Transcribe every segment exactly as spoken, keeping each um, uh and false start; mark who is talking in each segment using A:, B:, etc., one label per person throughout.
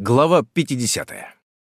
A: Глава пятидесятая.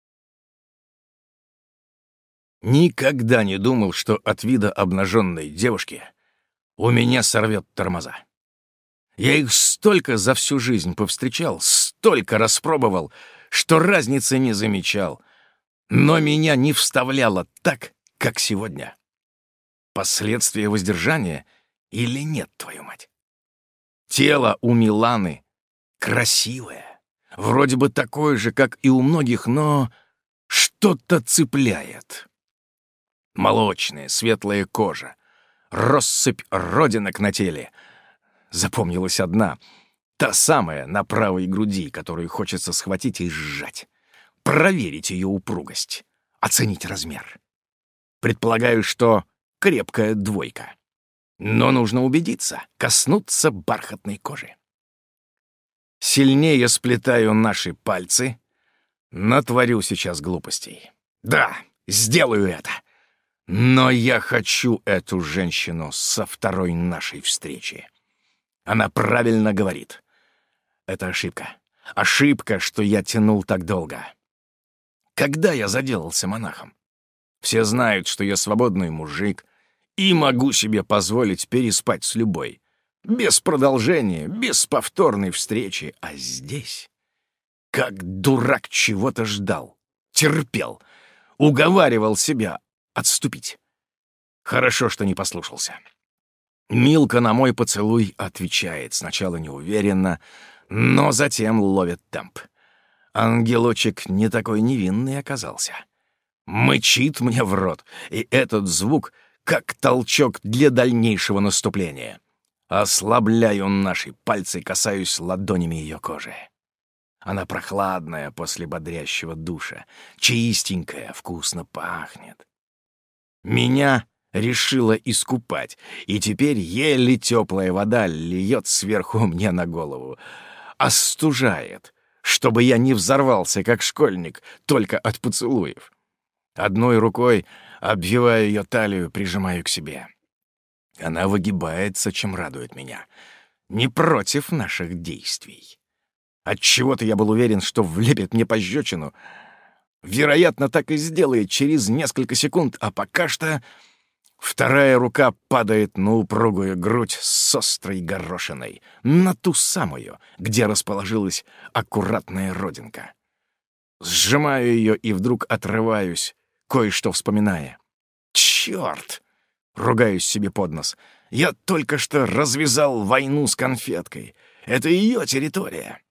A: Никогда не думал, что от вида обнаженной девушки у меня сорвет тормоза. Я их столько за всю жизнь повстречал, столько распробовал, что разницы не замечал, но меня не вставляло так, как сегодня. Последствия воздержания или нет, твою мать? Тело у Миланы красивое. Вроде бы такой же, как и у многих, но что-то цепляет. Молочная, светлая кожа, россыпь родинок на теле. Запомнилась одна, та самая на правой груди, которую хочется схватить и сжать. Проверить ее упругость, оценить размер. Предполагаю, что крепкая двойка. Но нужно убедиться, коснуться бархатной кожи. Сильнее сплетаю наши пальцы, натворю сейчас глупостей. Да, сделаю это. Но я хочу эту женщину со второй нашей встречи. Она правильно говорит. Это ошибка. Ошибка, что я тянул так долго. Когда я заделался монахом? Все знают, что я свободный мужик и могу себе позволить переспать с любой. Без продолжения, без повторной встречи. А здесь, как дурак, чего-то ждал, терпел, уговаривал себя отступить. Хорошо, что не послушался. Милка на мой поцелуй отвечает, сначала неуверенно, но затем ловит темп. Ангелочек не такой невинный оказался. Мычит мне в рот, и этот звук как толчок для дальнейшего наступления. Ослабляю наши пальцы, касаюсь ладонями ее кожи. Она прохладная после бодрящего душа, чистенькая, вкусно пахнет. Меня решила искупать, и теперь еле теплая вода льет сверху мне на голову. Остужает, чтобы я не взорвался, как школьник, только от поцелуев. Одной рукой обвиваю ее талию, прижимаю к себе. Она выгибается, чем радует меня. Не против наших действий. Отчего-то я был уверен, что влепит мне пощечину. Вероятно, так и сделает через несколько секунд, а пока что вторая рука падает на упругую грудь с острой горошиной, на ту самую, где расположилась аккуратная родинка. Сжимаю ее и вдруг отрываюсь, кое-что вспоминая. Черт! Ругаюсь себе под нос. Я только что развязал войну с конфеткой. Это ее территория.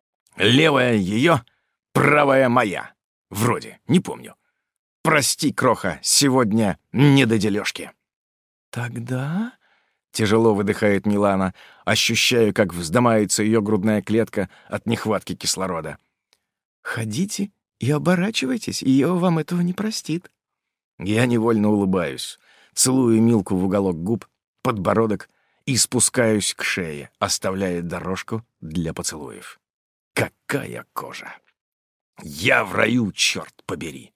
A: Левая ее, правая моя. Вроде, не помню. Прости, кроха, сегодня не до дележки. Тогда... Тяжело выдыхает Милана, ощущаю, как вздымается ее грудная клетка от нехватки кислорода. Ходите и оборачивайтесь, ее вам этого не простит. Я невольно улыбаюсь. Целую Милку в уголок губ, подбородок и спускаюсь к шее, оставляя дорожку для поцелуев. Какая кожа! Я в раю, черт побери!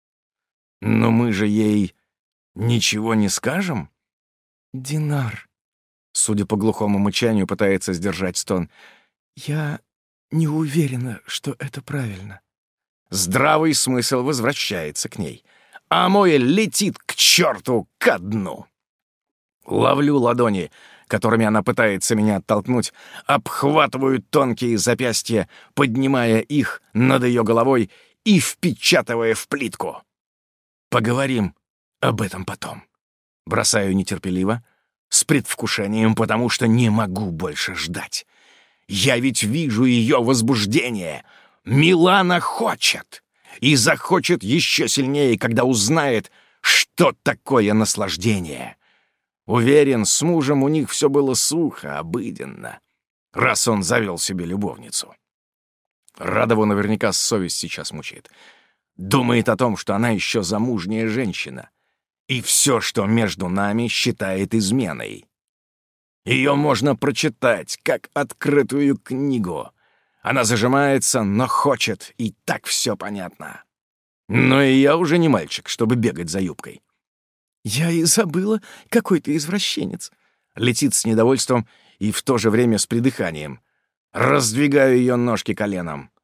A: Но мы же ей ничего не скажем? Динар, судя по глухому мычанию, пытается сдержать стон. Я не уверена, что это правильно. Здравый смысл возвращается к ней, а мой летит к черту ко дну. Ловлю ладони, которыми она пытается меня оттолкнуть, обхватываю тонкие запястья, поднимая их над ее головой и впечатывая в плитку. Поговорим об этом потом. Бросаю нетерпеливо, с предвкушением, потому что не могу больше ждать. Я ведь вижу ее возбуждение. Милана хочет. И захочет еще сильнее, когда узнает, что такое наслаждение. Уверен, с мужем у них все было сухо, обыденно, раз он завел себе любовницу. Радову наверняка совесть сейчас мучает. Думает о том, что она еще замужняя женщина, и все, что между нами, считает изменой. Ее можно прочитать, как открытую книгу. Она зажимается, но хочет, и так все понятно. Но и я уже не мальчик, чтобы бегать за юбкой. «Я и забыла, какой ты извращенец!» Летит с недовольством и в то же время с придыханием. Раздвигаю ее ножки коленом.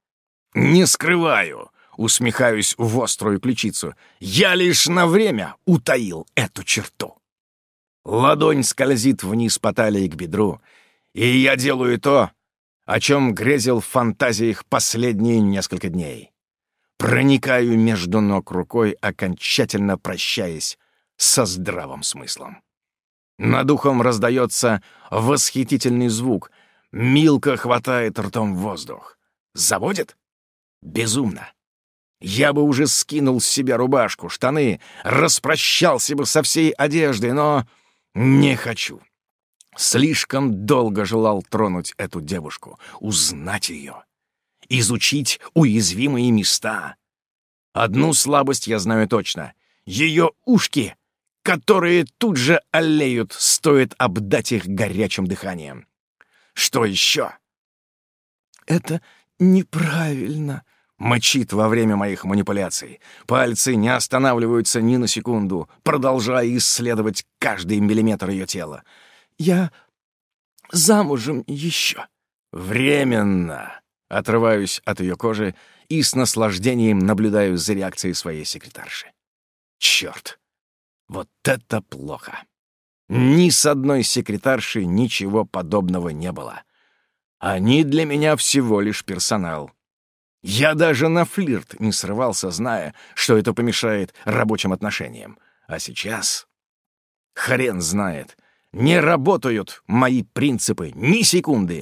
A: Не скрываю, усмехаюсь в острую ключицу. Я лишь на время утаил эту черту. Ладонь скользит вниз по талии к бедру, и я делаю то, о чем грезил в фантазиях последние несколько дней. Проникаю между ног рукой, окончательно прощаясь со здравым смыслом. Над ухом раздается восхитительный звук. Милка хватает ртом воздух. Заводит? Безумно. Я бы уже скинул с себя рубашку, штаны, распрощался бы со всей одеждой, но не хочу. Слишком долго желал тронуть эту девушку, узнать ее, изучить уязвимые места. Одну слабость я знаю точно — ее ушки, которые тут же олеют, стоит обдать их горячим дыханием. Что еще? «Это неправильно», — мычит во время моих манипуляций. Пальцы не останавливаются ни на секунду, продолжая исследовать каждый миллиметр ее тела. «Я замужем еще». «Временно». Отрываюсь от ее кожи и с наслаждением наблюдаю за реакцией своей секретарши. Черт! Вот это плохо! Ни с одной секретаршей ничего подобного не было. Они для меня всего лишь персонал. Я даже на флирт не срывался, зная, что это помешает рабочим отношениям. А сейчас... Хрен знает, не работают мои принципы ни секунды.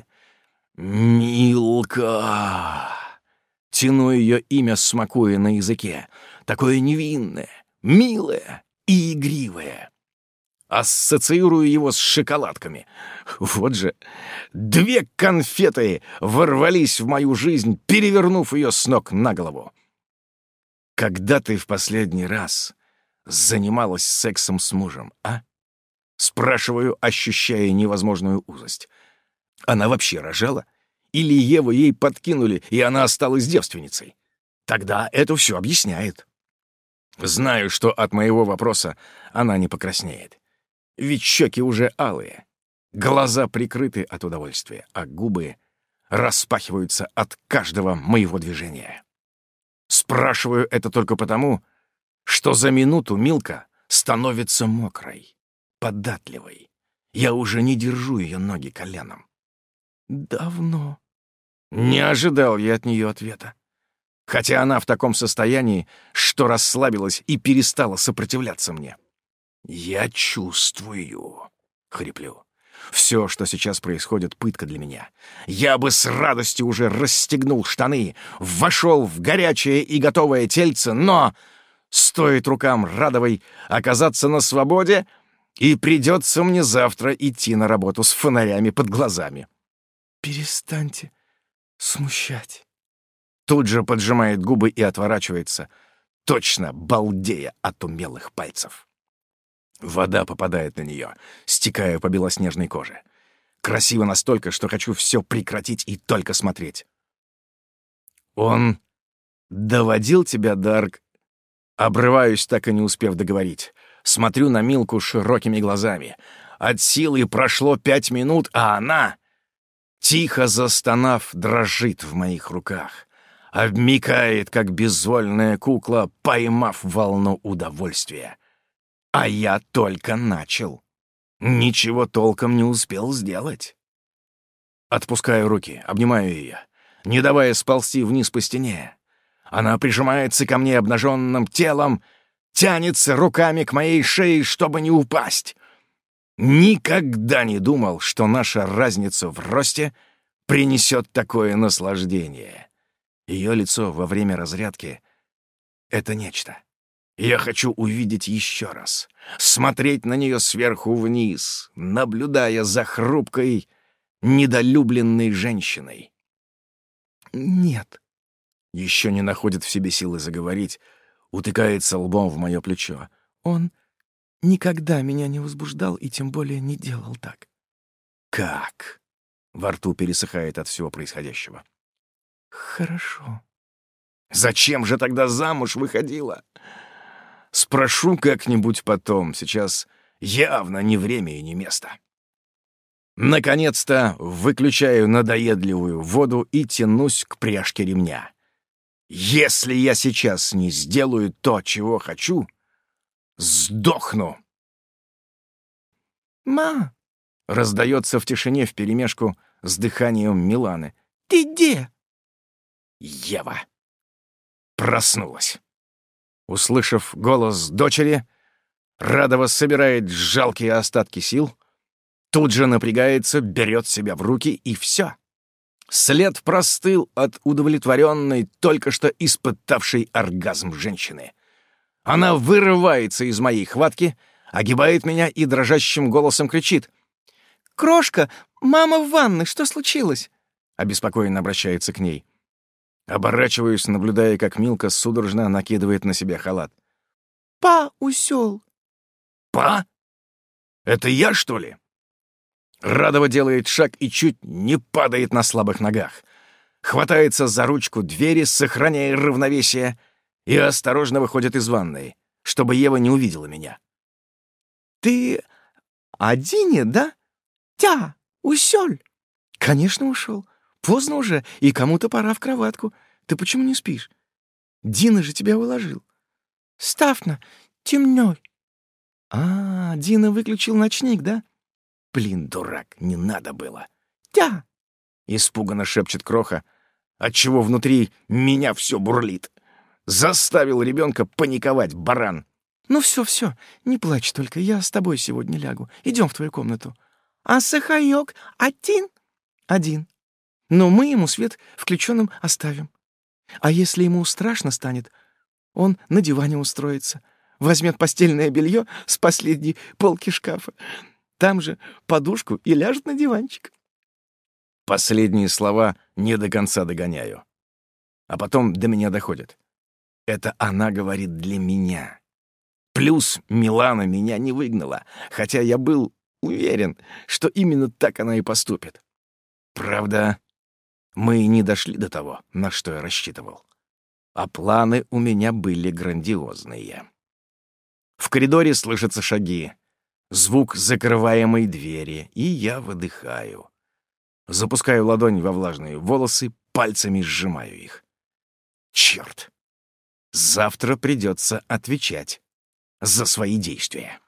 A: «Милка!» Тяну ее имя, смакуя на языке. Такое невинное, милое и игривое. Ассоциирую его с шоколадками. Вот же, две конфеты ворвались в мою жизнь, перевернув ее с ног на голову. Когда ты в последний раз занималась сексом с мужем, а? Спрашиваю, ощущая невозможную узость. Она вообще рожала? Или Еву ей подкинули, и она осталась девственницей? Тогда это все объясняет. Знаю, что от моего вопроса она не покраснеет. Ведь щеки уже алые, глаза прикрыты от удовольствия, а губы распахиваются от каждого моего движения. Спрашиваю это только потому, что за минуту Милка становится мокрой, податливой. Я уже не держу ее ноги коленом. «Давно». Не ожидал я от нее ответа. Хотя она в таком состоянии, что расслабилась и перестала сопротивляться мне. «Я чувствую», — хриплю. «Все, что сейчас происходит, пытка для меня. Я бы с радостью уже расстегнул штаны, вошел в горячее и готовое тельце, но стоит рукам Радовой оказаться на свободе, и придется мне завтра идти на работу с фонарями под глазами». «Перестаньте смущать». Тут же поджимает губы и отворачивается, точно балдея от умелых пальцев. Вода попадает на нее, стекая по белоснежной коже. Красиво настолько, что хочу все прекратить и только смотреть. «Он доводил тебя, Дарк?» Обрываюсь, так и не успев договорить. Смотрю на Милку широкими глазами. От силы прошло пять минут, а она, тихо застонав, дрожит в моих руках. Обмякает, как безвольная кукла, поймав волну удовольствия. А я только начал. Ничего толком не успел сделать. Отпускаю руки, обнимаю ее, не давая сползти вниз по стене. Она прижимается ко мне обнаженным телом, тянется руками к моей шее, чтобы не упасть. Никогда не думал, что наша разница в росте принесет такое наслаждение. Ее лицо во время разрядки — это нечто. Я хочу увидеть еще раз, смотреть на нее сверху вниз, наблюдая за хрупкой, недолюбленной женщиной. «Нет». Еще не находит в себе силы заговорить, утыкается лбом в мое плечо. «Он никогда меня не возбуждал и тем более не делал так». «Как?» Во рту пересыхает от всего происходящего. «Хорошо». «Зачем же тогда замуж выходила?» «Спрошу как-нибудь потом. Сейчас явно не время и не место». Наконец-то выключаю надоедливую воду и тянусь к пряжке ремня. Если я сейчас не сделаю то, чего хочу, сдохну.
B: «Ма!»
A: — раздается в тишине вперемешку с дыханием Миланы.
B: «Ты где?»
A: Ева проснулась. Услышав голос дочери, Радова собирает жалкие остатки сил, тут же напрягается, берет себя в руки, и все. След простыл от удовлетворенной, только что испытавшей оргазм женщины. Она вырывается из моей хватки, огибает меня и дрожащим голосом кричит.
B: «Крошка, мама в ванной, что случилось?»
A: Обеспокоенно обращается к ней. Оборачиваюсь, наблюдая, как Милка судорожно накидывает на себя халат.
B: «Па усёл».
A: «Па? Это я, что ли?» Радова делает шаг и чуть не падает на слабых ногах. Хватается за ручку двери, сохраняя равновесие, и осторожно выходит из ванной, чтобы Ева не увидела меня.
B: «Ты одине, да? Тя, усёль?» «Конечно, ушел. Поздно уже, и кому-то пора в кроватку. Ты почему не спишь? Дина же тебя уложил». «Ставна, темнёй». «А, Дина выключил ночник, да?»
A: «Блин, дурак, не надо было».
B: «Тя!»
A: — испуганно шепчет Кроха, отчего внутри меня все бурлит. Заставил ребенка паниковать, баран.
B: «Ну все, все, не плачь только, я с тобой сегодня лягу. Идем в твою комнату». «А Сахаёк один?» «Один. Но мы ему свет включенным оставим. А если ему страшно станет, он на диване устроится, возьмет постельное белье с последней полки шкафа, там же подушку и ляжет на диванчик».
A: Последние слова не до конца догоняю. А потом до меня доходит. Это она говорит для меня. Плюс Милана меня не выгнала, хотя я был уверен, что именно так она и поступит. Правда, мы не дошли до того, на что я рассчитывал. А планы у меня были грандиозные. В коридоре слышатся шаги, звук закрываемой двери, и я выдыхаю. Запускаю ладонь во влажные волосы, пальцами сжимаю их. Черт! Завтра придется отвечать за свои действия.